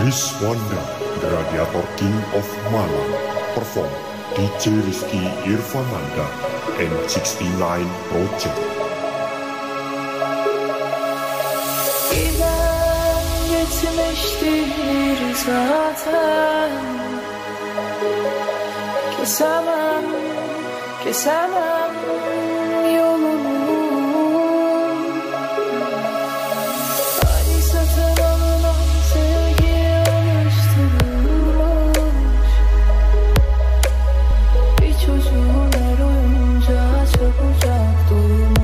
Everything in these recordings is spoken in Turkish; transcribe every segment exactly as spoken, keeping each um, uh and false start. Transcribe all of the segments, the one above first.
Rizwanda, Gladiator King of Malang, perform D J Rizky Irfananda and sixty-nine Project. Giden geçmiştir zaten, kesemem, kesemem yolunu. Hani satın alınan sevgi alıştırılmış, bir çocuğun her oyuncağı çabucak doymuş.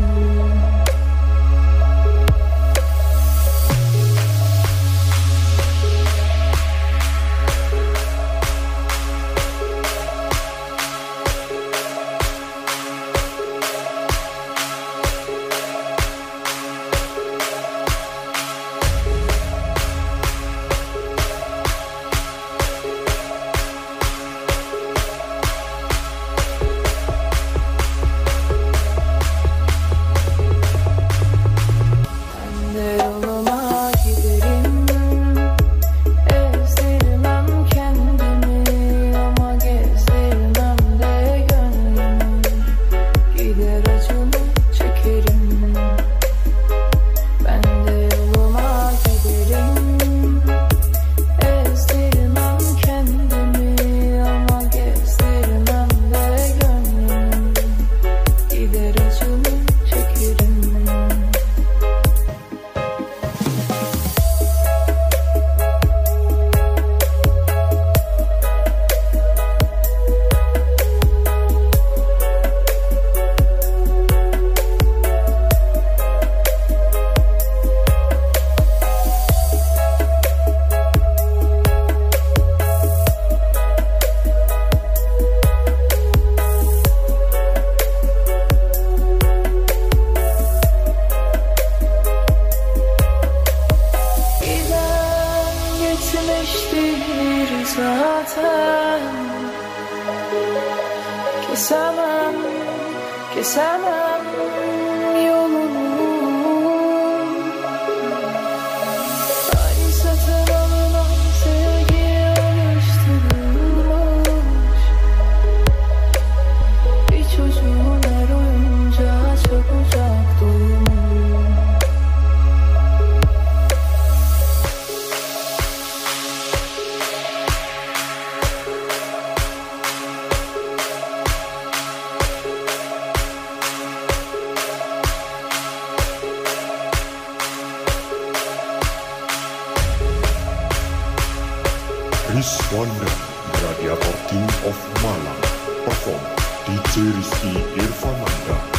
Zaten kesemem, kesemem yolunu. Hani satın alınan sevgi alıştırılmış, bir çocuğun her oyuncağı çabucak doymuş. Rizwanda, Gladiator King of Malang, perform D J Rizky Irfananda.